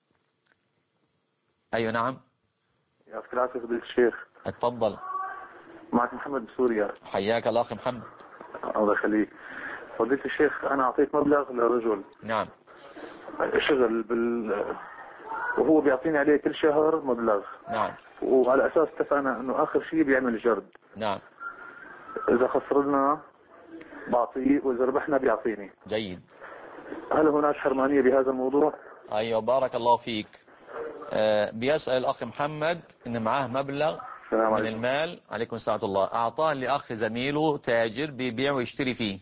أيوة نعم. يعطيك العافية فضيلة الشيخ. اتفضل. معك محمد بسوريا. حياك الله أخي محمد. الله يخليك. فضيلة الشيخ، أنا أعطيت مبلغ لرجل. نعم. شغل وهو بيعطيني عليه كل شهر مبلغ. نعم. وعلى أساس اتفقنا إنه آخر شيء بيعمل جرد. نعم. إذا خسرنا بعطيه وإذا ربحنا بيعطيني. جيد. هل هناك حرمانية بهذا الموضوع؟ أيوة بارك الله فيك. بيسأل الأخ محمد إن معاه مبلغ من المال، عليكم السلام ورحمة الله، أعطاه لأخ زميله تاجر بيبيع ويشتري فيه.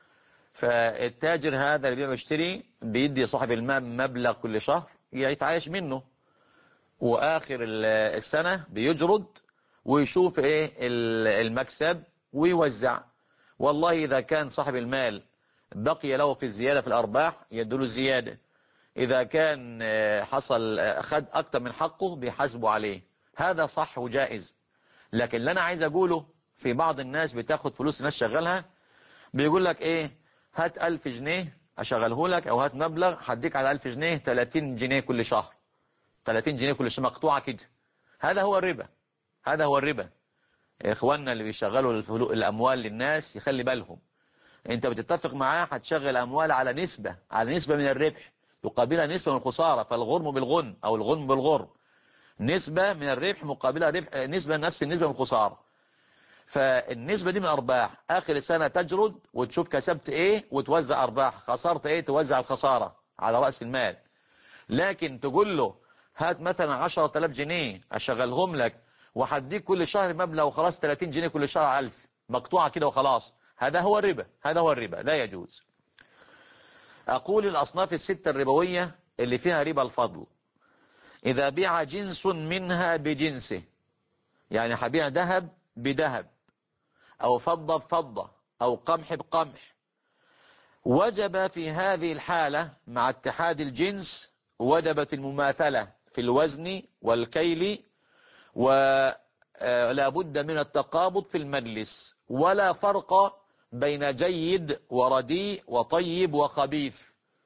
فالتاجر هذا اللي بيبيع ويشتري بيدي صاحب المال مبلغ كل شهر يتعايش منه، وآخر السنة بيجرد ويشوف إيه المكسب ويوزع. والله إذا كان صاحب المال بقي له في الزيادة في الأرباح يدله الزيادة، إذا كان حصل أخذ أكتر من حقه بيحاسبه عليه. هذا صح وجائز. لكن اللي أنا عايز أقوله، في بعض الناس بتاخد فلوس الناس شغلها، بيقول لك إيه، هات 1000 جنيه أشغله لك، أو هات مبلغ هديك على 1000 جنيه 30 جنيه كل شهر، 30 جنيه كل شهر مقطوعة كده. هذا هو الربا، هذا هو الربا. إخواننا اللي بيشغلوا الأموال للناس يخلي بالهم. أنت بتتفق معاه هتشغل أموال على نسبة من الربح يقابلها نسبة من الخسارة، فالغرم بالغن أو الغنم بالغر، نسبة من الربح مقابلها ربح، نسبة نفس النسبة من الخسارة. فالنسبة دي من أرباح، آخر السنة تجرد وتشوف كسبت إيه وتوزع أرباح، خسرت إيه توزع الخسارة على رأس المال. لكن تقول له هات مثلا 10,000 جنيه أشغلهم لك وحديك كل شهر مبلغ وخلاص 30 جنيه كل شهر 1000 مقطوعة كده وخلاص، هذا هو الربا، هذا هو الربا، لا يجوز. أقول الأصناف الستة الربوية اللي فيها ربا الفضل: إذا بيع جنس منها بجنسه، يعني هبيع ذهب بذهب أو فضة بفضة أو قمح بقمح، وجب في هذه الحالة مع اتحاد الجنس وجبت المماثلة في الوزن والكيل، ولا بد من التقابض في المجلس، ولا فرق بين جيد ورديء وطيب وخبيث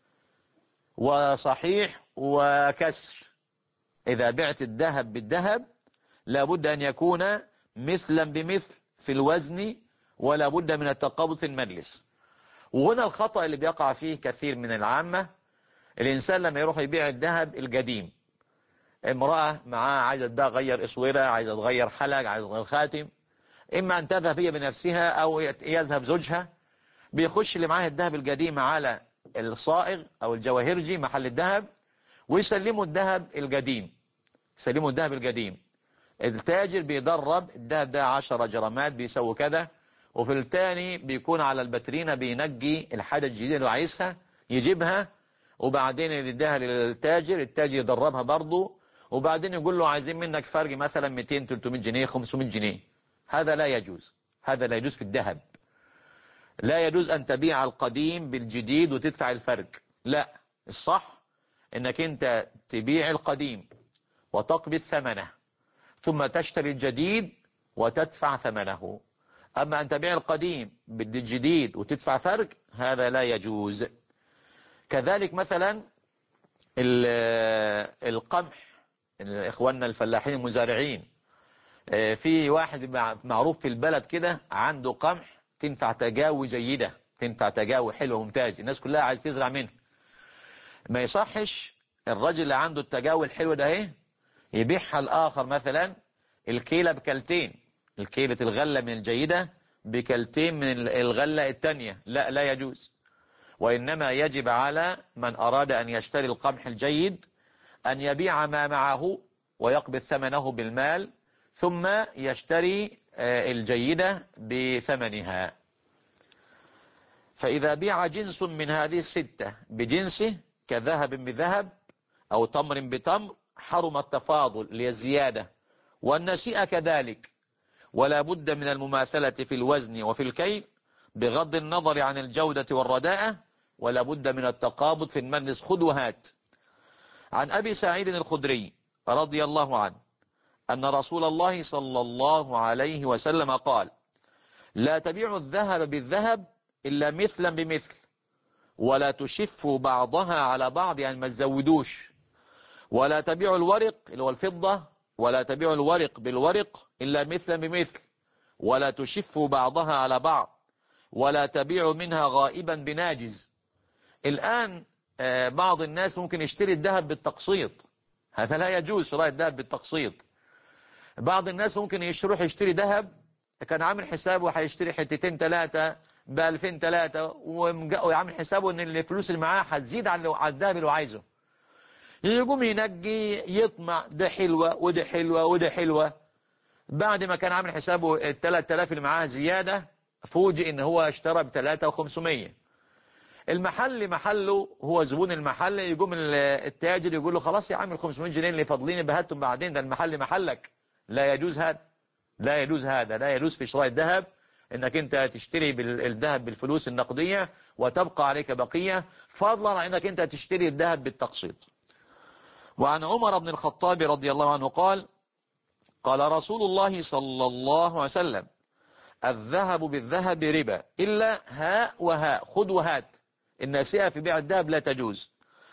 وصحيح وكسر. إذا بعت الذهب بالذهب لا بد أن يكون مثلا بمثل في الوزن، ولا بد من التقابض في المجلس. وهنا الخطأ اللي بيقع فيه كثير من العامة: الإنسان لما يروح يبيع الذهب القديم، امرأة معاه عايزة تغير اسورة، عايزة تغير حلق، عايزة تغير خاتم، إما أن تذهب هي بنفسها أو يذهب زوجها، بيخش اللي معاه الذهب القديم على الصائغ أو الجواهرجي محل الذهب ويسلموا الذهب القديم، يسلموا الذهب القديم. التاجر بيدرب الذهب ده 10 جرامات بيسوي كذا، وفي الثاني بيكون على البترينة بينقي الحاجة الجديدة اللي عايزها يجيبها، وبعدين يديها للتاجر، التاجر يدربها برضه، وبعدين يقول له عايزين منك فرق مثلا 200 300 جنيه 500 جنيه. هذا لا يجوز، هذا لا يجوز في الذهب. لا يجوز أن تبيع القديم بالجديد وتدفع الفرق، لا، الصح انك انت تبيع القديم وتقبض ثمنه ثم تشتري الجديد وتدفع ثمنه. أما أن تبيع القديم بالجديد وتدفع فرق، هذا لا يجوز. كذلك مثلا القمح، إخواننا الفلاحين المزارعين، في واحد معروف في البلد كده عنده قمح تنفع تجاوي جيدة، تنفع تجاوي حلوة ممتاز، الناس كلها عايز تزرع منه. ما يصحش الرجل اللي عنده التجاوي الحلوة ده ايه يبيعها الآخر مثلا الكيلة بكلتين، الكيلة الغلة من الجيدة بكلتين من الغلة التانية، لا، لا يجوز. وإنما يجب على من أراد أن يشتري القمح الجيد أن يبيع ما معه ويقبض ثمنه بالمال، ثم يشتري الجيدة بثمنها. فإذا بيع جنس من هذه الستة بجنسه كذهب بذهب أو تمر بتمر حرم التفاضل للزيادة، والنسيئة كذلك، ولا بد من المماثلة في الوزن وفي الكيل بغض النظر عن الجودة والرداءة، ولا بد من التقابض في المجلس، خذ وهات. عن أبي سعيد الخدري رضي الله عنه أن رسول الله صلى الله عليه وسلم قال: لا تبيعوا الذهب بالذهب إلا مثلا بمثل، ولا تشفوا بعضها على بعض، يعني ما تزودوش، ولا تبيعوا الورق اللي هو الفضة، ولا تبيعوا الورق بالورق إلا مثلا بمثل، ولا تشفوا بعضها على بعض، ولا تبيعوا منها غائبا بناجز. الآن بعض الناس ممكن يشتري الذهب بالتقسيط، هذا لا يجوز شراء الذهب بالتقسيط. بعض الناس ممكن يروح يشتري ذهب، كان عامل حسابه هيشتري حتتين 3 ب2000 3 وعامل حسابه ان الفلوس اللي معاه هتزيد على الذهب اللي عايزه، يقوم ينجي يطمع ده حلوة وده حلوة وده حلوة. بعد ما كان عامل حسابه ال 3000 اللي معاه زيادة، فوجئ ان هو اشترى ب3500. المحل محله، هو زبون المحل، يقوم التاجر يقول له خلاص يا عم ال 500 جنيه اللي فاضلين بهاتهم بعدين، ده المحل محلك. لا يجوز هذا، لا يجوز هذا، لا يجوز في شراء الذهب انك انت تشتري الذهب بالفلوس النقدية وتبقى عليك بقية، فضلا عن انك انت تشتري الذهب بالتقسيط. وعن عمر بن الخطاب رضي الله عنه قال: قال رسول الله صلى الله عليه وسلم: الذهب بالذهب ربا إلا هاء وهاء، خذ وهات، الناسئة في بيع الذهب لا تجوز.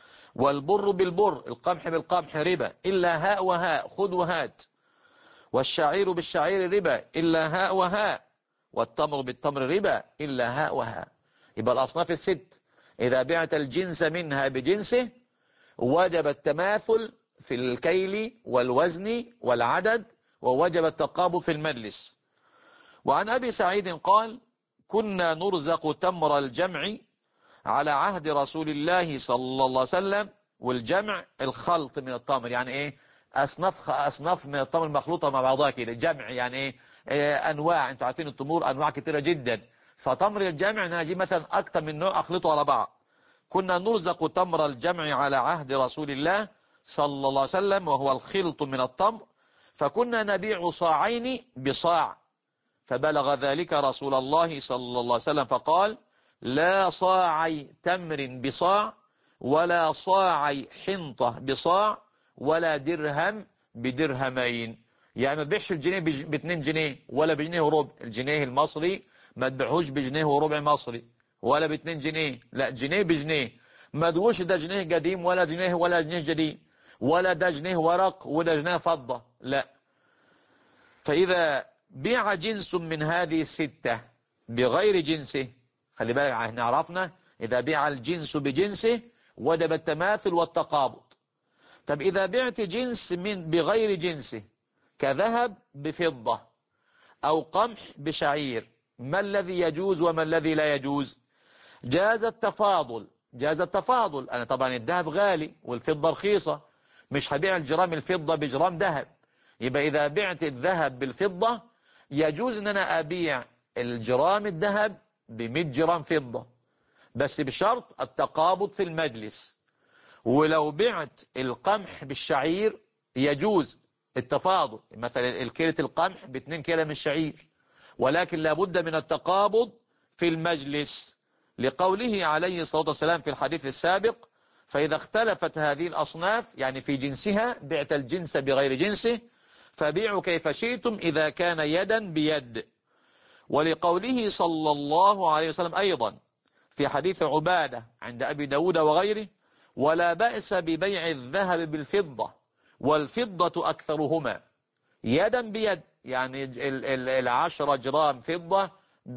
والبر بالبر، القمح بالقمح ربا إلا هاء وهاء، خذ وهات. والشعير بالشعير ربا إلا هاء وهاء. والتمر بالتمر ربا إلا هاء وهاء. يبقى الأصناف الست إذا بعت الجنس منها بجنسه وجب التماثل في الكيل والوزن والعدد، ووجب التقابض في المجلس. وعن أبي سعيد قال: كنا نرزق تمر الجمع على عهد رسول الله صلى الله عليه وسلم. والجمع الخلط من التمر، يعني ايه؟ أصناف من التمر مخلوطة مع بعضها كده، جمع يعني ايه؟ أنواع، انتوا عارفين التمور أنواع كثيرة جدا، فتمر الجمع ان انا اجيب مثلا أكثر من نوع أخلطه على بعض. كنا نرزق تمر الجمع على عهد رسول الله صلى الله عليه وسلم، وهو الخلط من التمر، فكنا نبيع صاعين بصاع. فبلغ ذلك رسول الله صلى الله عليه وسلم فقال: لا صاعي تمر بصاع، ولا صاعي حنطة بصاع، ولا درهم بدرهمين. يعني ما تبيعش الجنيه ب2 جنيه ولا بجنيه وربع. الجنيه المصري ما تبيعوش بجنيه وربع مصري ولا ب2 جنيه، لا، جنيه بجنيه. ما تقولش ده جنيه قديم ولا جنيه جديد، ولا ده جنيه ورق وده جنيه فضة، لا. فإذا بيع جنس من هذه الستة بغير جنسه، خلي بالك احنا عرفنا إذا بيع الجنس بجنسه وجب التماثل والتقابض. طب إذا بعت جنس من بغير جنسه كذهب بفضة أو قمح بشعير، ما الذي يجوز وما الذي لا يجوز؟ جاز التفاضل، جاز التفاضل. أنا طبعا الذهب غالي والفضة رخيصة، مش هبيع الجرام الفضة بجرام ذهب. يبقى إذا بعت الذهب بالفضة يجوز ان انا ابيع الجرام الذهب ب100 جرام فضة، بس بشرط التقابض في المجلس. ولو بعت القمح بالشعير يجوز التفاضل، مثلا الكيلة القمح ب2 كيلة من الشعير، ولكن لابد من التقابض في المجلس، لقوله عليه الصلاة والسلام في الحديث السابق: فإذا اختلفت هذه الأصناف، يعني في جنسها، بعت الجنس بغير جنسه، فبيعوا كيف شئتم إذا كان يدا بيد. ولقوله صلى الله عليه وسلم أيضا في حديث عبادة عند أبي داود وغيره: ولا بأس ببيع الذهب بالفضة والفضة أكثرهما، يدا بيد، يعني 10 جرام فضة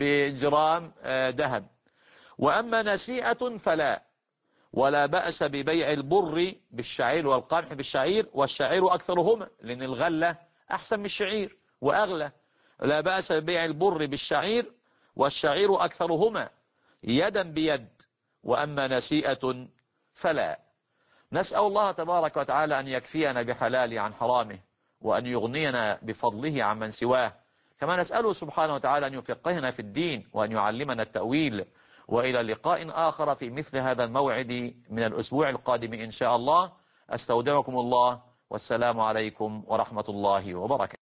بجرام ذهب. وأما نسيئة فلا. ولا بأس ببيع البر بالشعير والقمح بالشعير، والشعير أكثرهما، لأن الغلة أحسن من الشعير وأغلى. لا بأس ببيع البر بالشعير والشعير أكثرهما يدا بيد. وأما نسيئة فلا. نسأل الله تبارك وتعالى أن يكفينا بحلاله عن حرامه، وأن يغنينا بفضله عن من سواه. كما نسأله سبحانه وتعالى أن يفقهنا في الدين وأن يعلمنا التأويل. وإلى لقاء آخر في مثل هذا الموعد من الأسبوع القادم إن شاء الله. أستودعكم الله، والسلام عليكم ورحمة الله وبركاته.